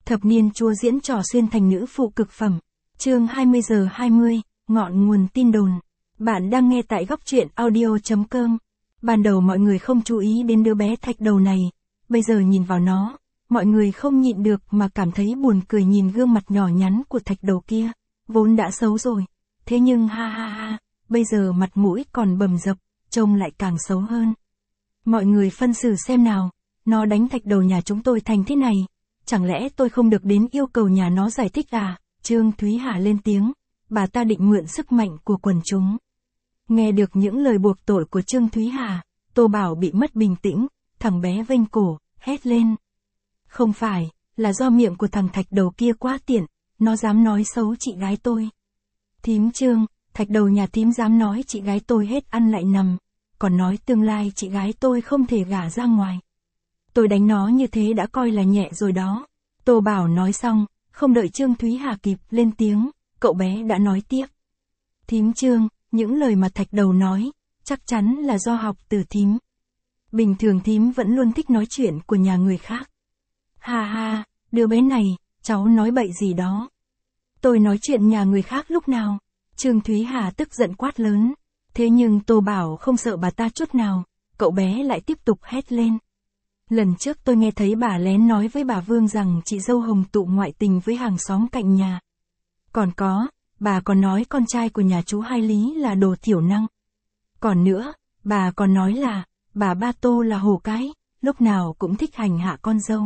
Thập niên chúa diễn trò xuyên thành nữ phụ cực phẩm. Chương 20:20, ngọn nguồn tin đồn. Bạn đang nghe tại góc truyện audio.com. Ban đầu mọi người không chú ý đến đứa bé thạch đầu này, bây giờ nhìn vào nó, mọi người không nhịn được mà cảm thấy buồn cười nhìn gương mặt nhỏ nhắn của thạch đầu kia, vốn đã xấu rồi, thế nhưng ha ha ha, bây giờ mặt mũi còn bầm dập, trông lại càng xấu hơn. Mọi người phân xử xem nào, nó đánh thạch đầu nhà chúng tôi thành thế này, chẳng lẽ tôi không được đến yêu cầu nhà nó giải thích à? Trương Thúy Hà lên tiếng, bà ta định mượn sức mạnh của quần chúng. Nghe được những lời buộc tội của Trương Thúy Hà, Tô Bảo bị mất bình tĩnh, thằng bé vênh cổ, hét lên. Không phải, là do miệng của thằng thạch đầu kia quá tiện, nó dám nói xấu chị gái tôi. Thím Trương, thạch đầu nhà thím dám nói chị gái tôi hết ăn lại nằm, còn nói tương lai chị gái tôi không thể gả ra ngoài. Tôi đánh nó như thế đã coi là nhẹ rồi đó. Tô Bảo nói xong, không đợi Trương Thúy Hà kịp lên tiếng, cậu bé đã nói tiếp. Thím Trương, những lời mà thạch đầu nói, chắc chắn là do học từ thím. Bình thường thím vẫn luôn thích nói chuyện của nhà người khác. Ha ha, đứa bé này, cháu nói bậy gì đó. Tôi nói chuyện nhà người khác lúc nào? Trương Thúy Hà tức giận quát lớn. Thế nhưng Tô Bảo không sợ bà ta chút nào, cậu bé lại tiếp tục hét lên. Lần trước tôi nghe thấy bà lén nói với bà Vương rằng chị dâu Hồng Tụ ngoại tình với hàng xóm cạnh nhà. Còn có, bà còn nói con trai của nhà chú Hai Lý là đồ thiểu năng. Còn nữa, bà còn nói là, bà Ba Tô là hổ cái, lúc nào cũng thích hành hạ con dâu.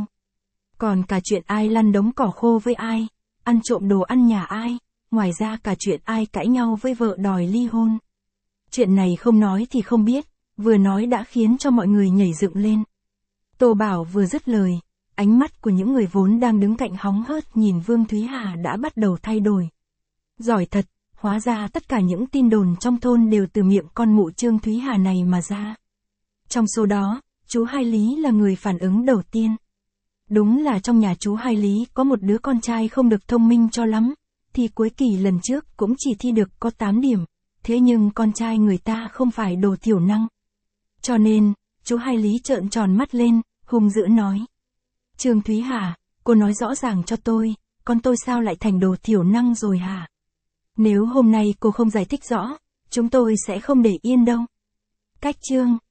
Còn cả chuyện ai lăn đống cỏ khô với ai, ăn trộm đồ ăn nhà ai, ngoài ra cả chuyện ai cãi nhau với vợ đòi ly hôn. Chuyện này không nói thì không biết, vừa nói đã khiến cho mọi người nhảy dựng lên. Tô Bảo vừa dứt lời, ánh mắt của những người vốn đang đứng cạnh hóng hớt nhìn Vương Thúy Hà đã bắt đầu thay đổi. Giỏi thật, hóa ra tất cả những tin đồn trong thôn đều từ miệng con mụ Trương Thúy Hà này mà ra. Trong số đó, chú Hai Lý là người phản ứng đầu tiên. Đúng là trong nhà chú Hai Lý có một đứa con trai không được thông minh cho lắm, thì cuối kỳ lần trước cũng chỉ thi được có 8 điểm, thế nhưng con trai người ta không phải đồ thiểu năng. Cho nên, chú Hai Lý trợn tròn mắt lên, hung dữ nói. Trương Thúy Hà, cô nói rõ ràng cho tôi, con tôi sao lại thành đồ thiểu năng rồi hả? Nếu hôm nay cô không giải thích rõ, chúng tôi sẽ không để yên đâu. Cách chương